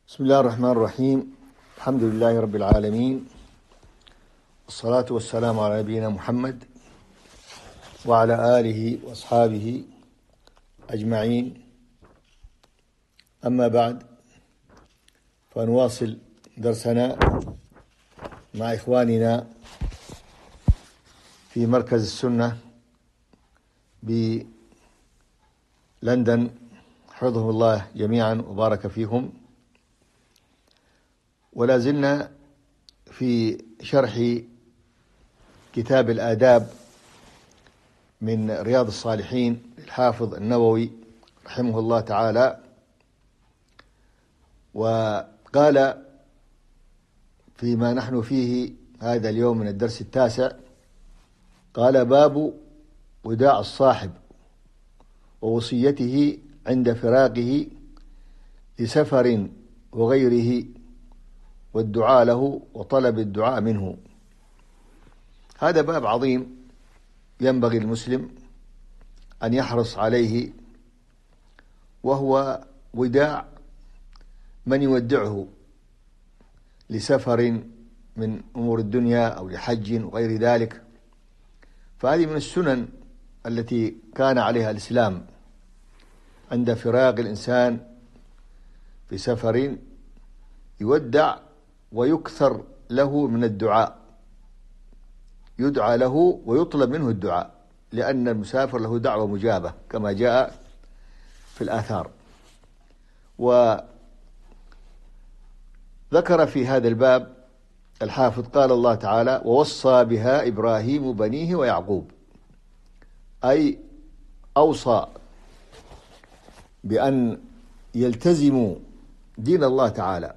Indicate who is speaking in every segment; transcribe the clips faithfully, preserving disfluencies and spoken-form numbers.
Speaker 1: بسم الله الرحمن الرحيم. الحمد لله رب العالمين، والصلاة والسلام على نبينا محمد وعلى آله وأصحابه أجمعين. أما بعد، فنواصل درسنا مع إخواننا في مركز السنة بلندن، حفظهم الله جميعا وبارك فيهم. ولا زلنا في شرح كتاب الآداب من رياض الصالحين للحافظ النووي رحمه الله تعالى. وقال فيما نحن فيه هذا اليوم من الدرس التاسع، قال: باب وداع الصاحب ووصيته عند فراقه لسفر وغيره، والدعاء له وطلب الدعاء منه. هذا باب عظيم ينبغي المسلم أن يحرص عليه، وهو وداع من يودعه لسفر من أمور الدنيا أو لحج وغير ذلك. فهذه من السنن التي كان عليها الإسلام عند فراق الإنسان في سفر يودع ويكثر له من الدعاء، يدعى له ويطلب منه الدعاء، لأن المسافر له دعوة مجابة كما جاء في الآثار. وذكر في هذا الباب الحافظ قال الله تعالى: ووصى بها إبراهيم بنيه ويعقوب، أي أوصى بأن يلتزموا دين الله تعالى،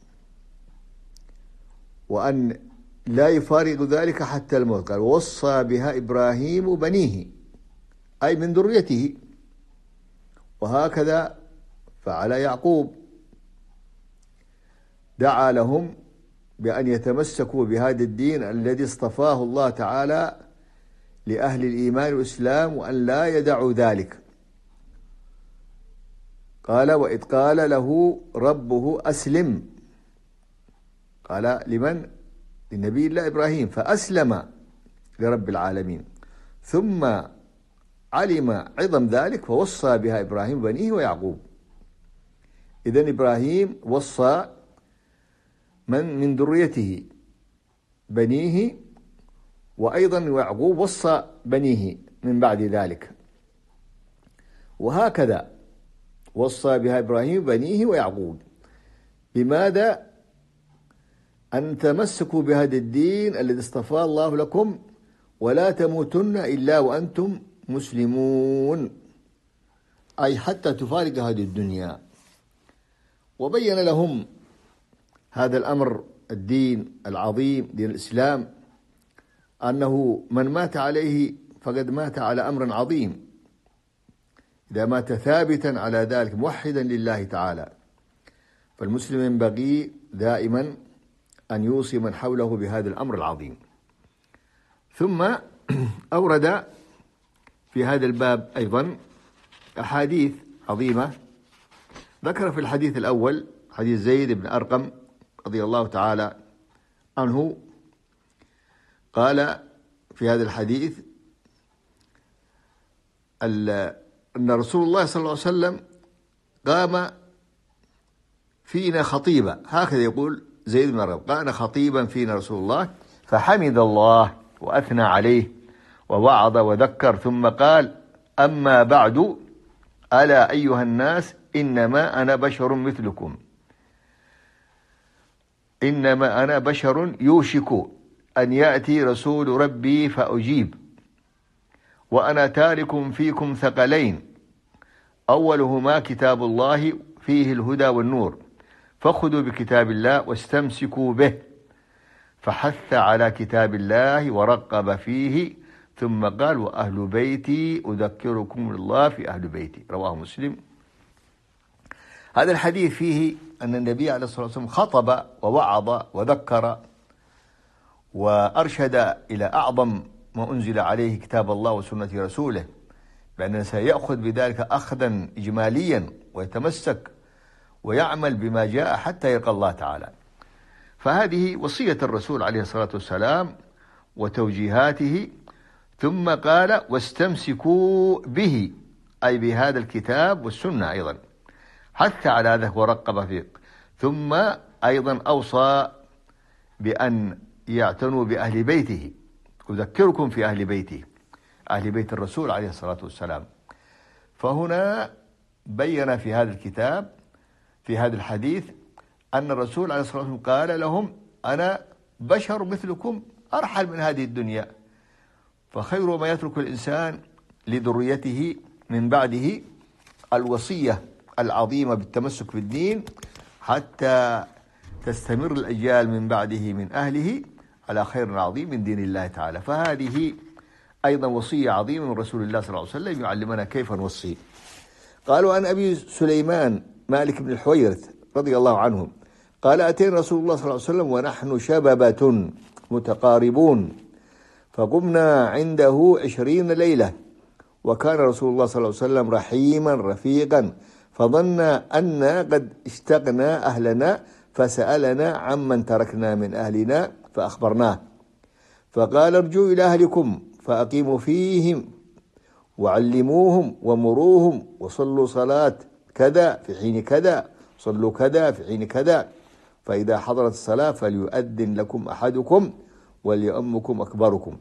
Speaker 1: وأن لا يفارق ذلك حتى الموت. قال: ووصى بها إبراهيم بنيه، أي من ذريته، وهكذا فعل يعقوب، دعا لهم بأن يتمسكوا بهذا الدين الذي اصطفاه الله تعالى لأهل الإيمان والإسلام، وأن لا يدعوا ذلك. قال: وإذ قال له ربه أسلم، قال لمن؟ لنبي الله إبراهيم، فأسلم لرب العالمين، ثم علم عظم ذلك فوصى بها إبراهيم بنيه ويعقوب. إذن إبراهيم وصى من من ذريته بنيه، وأيضا يعقوب وصى بنيه من بعد ذلك، وهكذا وصى بها إبراهيم بنيه ويعقوب. بماذا؟ أن تمسكوا بهذا الدين الذي اصطفاه الله لكم، ولا تموتن إلا وأنتم مسلمون، أي حتى تفارق هذه الدنيا. وبين لهم هذا الأمر الدين العظيم دين الإسلام، أنه من مات عليه فقد مات على أمر عظيم، إذا مات ثابتا على ذلك موحدا لله تعالى. فالمسلم ينبغي دائما أن يوصي من حوله بهذا الأمر العظيم. ثم أورد في هذا الباب أيضا أحاديث عظيمة. ذكر في الحديث الأول حديث زيد بن أرقم رضي الله تعالى عنه، قال في هذا الحديث أن رسول الله صلى الله عليه وسلم قام فينا خطيبا، هكذا يقول زيد بن أرقم: قام خطيبا فينا رسول الله فحمد الله وأثنى عليه ووعظ وذكر، ثم قال: أما بعد، ألا أيها الناس، إنما أنا بشر مثلكم، إنما أنا بشر يوشك أن يأتي رسول ربي فأجيب، وأنا تارك فيكم ثقلين، أولهما كتاب الله فيه الهدى والنور، فخذوا بكتاب الله واستمسكوا به. فحث على كتاب الله ورقب فيه، ثم قال: وأهل بيتي أذكركم الله في أهل بيتي، رواه مسلم. هذا الحديث فيه أن النبي عليه الصلاة والسلام خطب ووعظ وذكر وأرشد إلى أعظم ما أنزل عليه كتاب الله وسنة رسوله، بأنه سيأخذ بذلك أخذا إجماليا ويتمسك ويعمل بما جاء حتى يلقى الله تعالى. فهذه وصية الرسول عليه الصلاة والسلام وتوجيهاته. ثم قال واستمسكوا به، أي بهذا الكتاب والسنة أيضا، حتى على هذا ورقب فيه. ثم أيضا أوصى بأن يعتنوا بأهل بيته، أذكركم في أهل بيته، أهل بيت الرسول عليه الصلاة والسلام. فهنا بين في هذا الكتاب في هذا الحديث أن الرسول عليه الصلاة والسلام قال لهم أنا بشر مثلكم أرحل من هذه الدنيا، فخير ما يترك الإنسان لذريته من بعده الوصية العظيمة بالتمسك بالدين حتى تستمر الأجيال من بعده من أهله على خير عظيم من دين الله تعالى. فهذه أيضا وصية عظيمة من رسول الله صلى الله عليه وسلم يعلمنا كيف نوصي. قالوا عن أبي سليمان مالك بن الحويرث رضي الله عنه قال أتينا رسول الله صلى الله عليه وسلم ونحن شببة متقاربون، فقمنا عنده عشرين ليلة، وكان رسول الله صلى الله عليه وسلم رحيما رفيقا، فظن أن قد اشتقنا أهلنا فسألنا عمن تركنا من أهلنا فأخبرناه، فقال ارجعوا إلى أهلكم فأقيموا فيهم وعلموهم ومروهم وصلوا صلاة كذا في حين كذا، صلوا كذا في حين كذا، فإذا حضرت الصلاة فليؤذن لكم أحدكم وليؤمكم أكبركم.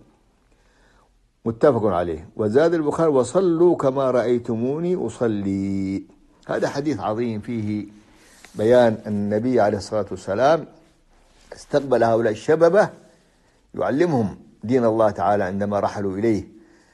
Speaker 1: متفق عليه. وزاد البخاري وصلوا كما رأيتموني أصلي. هذا حديث عظيم فيه بيان أن النبي عليه الصلاة والسلام استقبل هؤلاء الشببة يعلمهم دين الله تعالى عندما رحلوا إليه،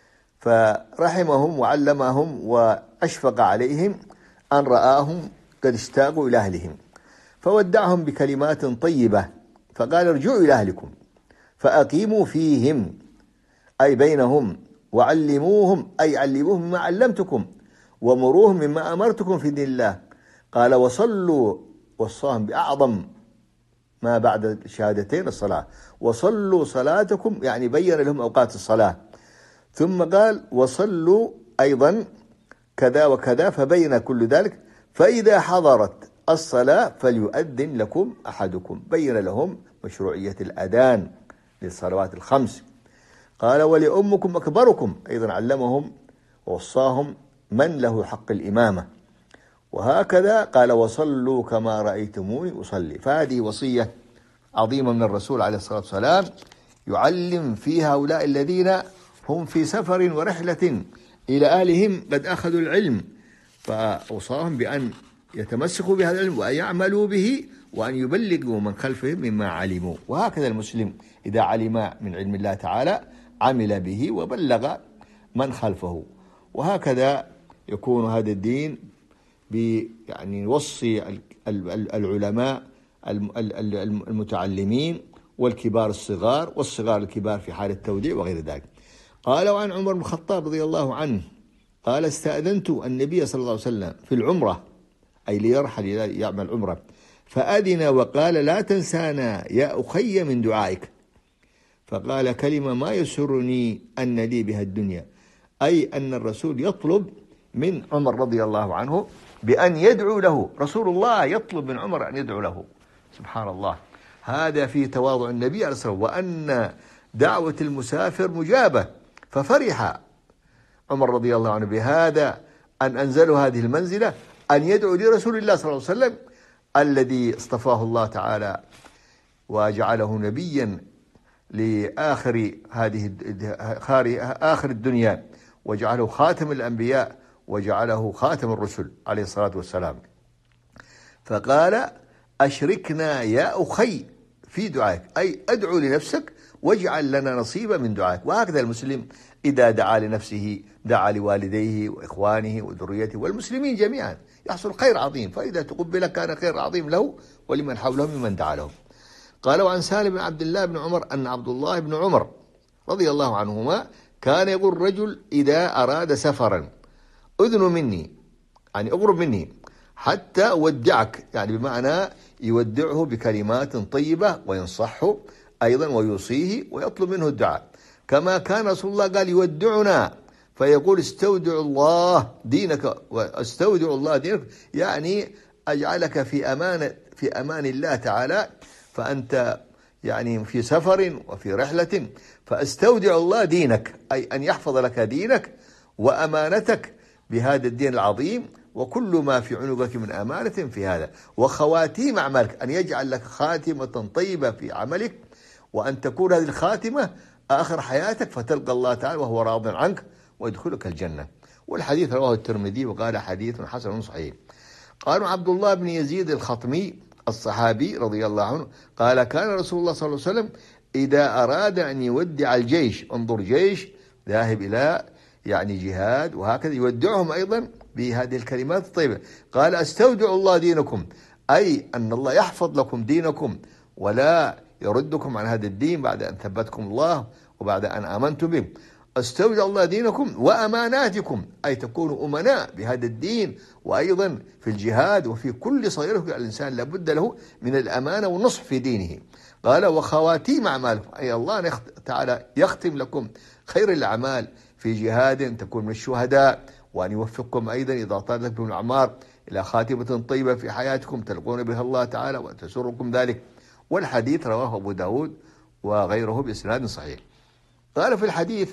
Speaker 1: فرحمهم وعلمهم وأشفق عليهم أن رآهم قد اشتاقوا إلى أهلهم، فودعهم بكلمات طيبة، فقال ارجعوا إلى أهلكم فأقيموا فيهم أي بينهم، وعلموهم أي علموهم مما علمتكم، ومروهم مما أمرتكم في دين الله. قال وصلوا، وصاهم بأعظم ما بعد الشهادتين الصلاة، وصلوا صلاتكم يعني بين لهم أوقات الصلاة. ثم قال وصلوا أيضا كذا وكذا، فبين كل ذلك، فإذا حضرت الصلاة فليؤذن لكم أحدكم، بين لهم مشروعية الأذان للصلوات الخمس. قال ولأمكم أكبركم، أيضا علمهم ووصاهم من له حق الإمامة. وهكذا قال وصلوا كما رأيتموني أصلي. فهذه وصية عظيمة من الرسول عليه الصلاة والسلام يعلم فيها هؤلاء الذين هم في سفر ورحلة إلى أهلهم قد أخذوا العلم، فأوصاهم بأن يتمسكوا بهذا العلم وأن يعملوا به وأن يبلغوا من خلفهم مما علموا. وهكذا المسلم إذا علم من علم الله تعالى عمل به وبلغ من خلفه. وهكذا يكون هذا الدين يعني يوصي العلماء المتعلمين والكبار الصغار والصغار الكبار في حال التوديع وغير ذلك. قال وعن عمر بن الخطاب رضي الله عنه قال استأذنت النبي صلى الله عليه وسلم في العمرة، أي ليرحل يعمل عمرة، فأذن وقال لا تنسانا يا أخي من دعائك، فقال كلمة ما يسرني أن لي بها الدنيا، أي أن الرسول يطلب من عمر رضي الله عنه بأن يدعو له. رسول الله يطلب من عمر أن يدعو له، سبحان الله. هذا في تواضع النبي عليه الصلاة والسلام، وأن دعوة المسافر مجابة. ففرح عمر رضي الله عنه بهذا أن أنزلوا هذه المنزلة، أن يدعو لرسول الله صلى الله عليه وسلم الذي اصطفاه الله تعالى وجعله نبيا لآخر هذه آخر الدنيا، وجعله خاتم الأنبياء وجعله خاتم الرسل عليه الصلاة والسلام. فقال أشركنا يا أخي في دعائك، أي أدعو لنفسك واجعل لنا نصيبا من دعائك. وهكذا المسلم إذا دعا لنفسه دعا لوالديه وإخوانه وذريته والمسلمين جميعا، يحصل خير عظيم، فإذا تقبل كان خير عظيم له ولمن حوله ممن دعا لهم. قال وعن سالم بن عبد الله بن عمر أن عبد الله بن عمر رضي الله عنهما كان يقول الرجل إذا أراد سفرا أذن مني، يعني أقرب مني حتى أودعك، يعني بمعنى يودعه بكلمات طيبة وينصحه أيضا ويوصيه ويطلب منه الدعاء، كما كان رسول الله قال يودعنا فيقول استودع الله دينك واستودع الله دينك، يعني أجعلك في أمان في أمان الله تعالى، فأنت يعني في سفر وفي رحلة، فأستودع الله دينك، أي أن يحفظ لك دينك وأمانتك بهذا الدين العظيم، وكل ما في عنقك من أمانة في هذا، وخواتيم أعمالك، أن يجعل لك خاتمة طيبة في عملك، وأن تكون هذه الخاتمة آخر حياتك، فتلقى الله تعالى وهو راض عنك ويدخلك الجنة. والحديث رواه الترمذي وقال حديث حسن صحيح. قالوا عبد الله بن يزيد الخطمي الصحابي رضي الله عنه قال كان رسول الله صلى الله عليه وسلم إذا أراد أن يودع الجيش، انظر جيش ذاهب إلى يعني جهاد وهكذا، يودعهم أيضا بهذه الكلمات الطيبة، قال أستودع الله دينكم، أي أن الله يحفظ لكم دينكم ولا يردكم عن هذا الدين بعد أن ثبتكم الله وبعد أن آمنتم به. استودع الله دينكم وأماناتكم، أي تكونوا أمناء بهذا الدين، وأيضا في الجهاد وفي كل صغيرة الإنسان لابد له من الأمانة والنصح في دينه. قال وخواتيم أعمالكم، أي الله تعالى يختم لكم خير الأعمال في جهاد تكون من الشهداء، وأن يوفقكم أيضا إذا طالت بكم الأعمار إلى خاتمة طيبة في حياتكم تلقون بها الله تعالى وأن تسركم ذلك. والحديث رواه أبو داود وغيره بإسناد صحيح. قال في الحديث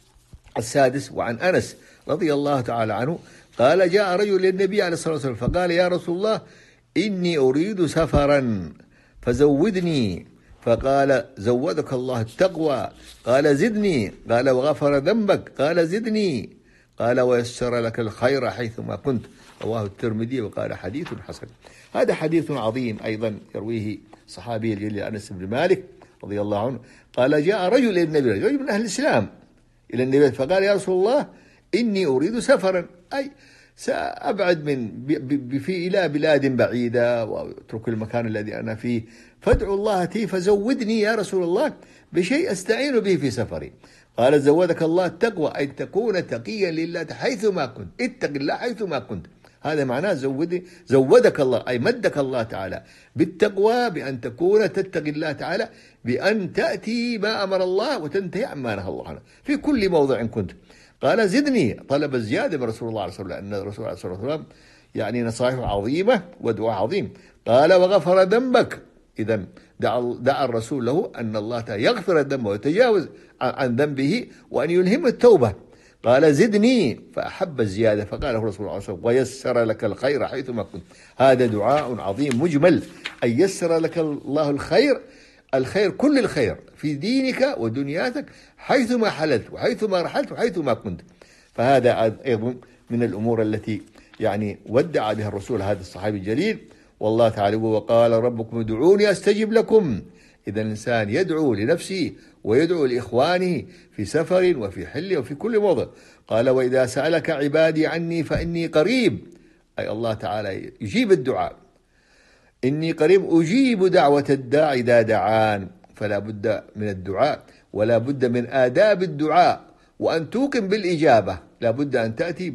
Speaker 1: السادس وعن أنس رضي الله تعالى عنه قال جاء رجل للنبي عليه الصلاة والسلام فقال يا رسول الله إني أريد سفرا فزودني، فقال زودك الله التقوى، قال زدني، قال وغفر ذنبك، قال زدني، قال ويسر لك الخير حيثما كنت، رواه الترمذي وقال حديث حسن. هذا حديث عظيم أيضا يرويه صحابي الجليل أنس بن مالك رضي الله عنه قال جاء رجل إلى النبي، رجل من أهل الإسلام إلى النبي فقال يا رسول الله إني أريد سفرا، أي سأبعد من في إلى بلاد بعيدة وأترك المكان الذي أنا فيه، فادعو الله تي فزودني يا رسول الله بشيء أستعين به في سفري. قال زودك الله التقوى، أي تكون تقيا لله حيثما كنت، اتق الله حيثما كنت، هذا معناه زود زودك الله، أي مدك الله تعالى بالتقوى، بأن تكون تتقي الله تعالى، بأن تأتي ما أمر الله وتنتهي عما نهى الله عنه في كل موضع كنت. قال زدني، طلب الزيادة من رسول الله عليه الصلاة والسلام، لأن الرسول عليه الصلاة والسلام يعني نصائح عظيمة ودعاء عظيم. قال وغفر ذنبك، إذن دعا, دعا الرسول له أن الله تعالى يغفر الذنب ويتجاوز عن ذنبه وأن يلهم التوبة. قال زدني، فأحب الزيادة، فقال الرسول عليه الصلاة والسلام ويسر لك الخير حيثما كنت. هذا دعاء عظيم مجمل، أن يسر لك الله الخير، الخير كل الخير في دينك ودنياتك حيثما حللت وحيثما رحلت وحيثما كنت. فهذا أيضا من الأمور التي يعني ودع بها الرسول هذا الصحابي الجليل. والله تعالى وقال ربكم ادعوني أستجب لكم. إذا الإنسان يدعو لنفسه ويدعو لإخوانه في سفر وفي حل وفي كل موضع. قال وإذا سألك عبادي عني فإني قريب، أي الله تعالى يجيب الدعاء، إني قريب أجيب دعوة الداعي إذا دعان، فلا بد من الدعاء ولا بد من آداب الدعاء، وأن توقن بالإجابة، لا بد أن تأتي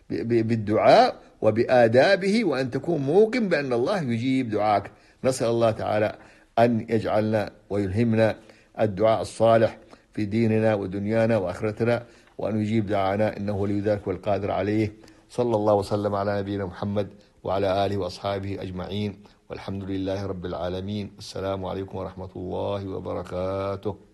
Speaker 1: بالدعاء وبآدابه، وأن تكون موقن بأن الله يجيب دعاك. نسأل الله تعالى أن يجعلنا ويلهمنا الدعاء الصالح في ديننا ودنيانا وآخرتنا، وأن يجيب دعانا إنه ولي ذلك والقادر عليه. صلى الله وسلم على نبينا محمد وعلى آله وأصحابه أجمعين، والحمد لله رب العالمين. السلام عليكم ورحمة الله وبركاته.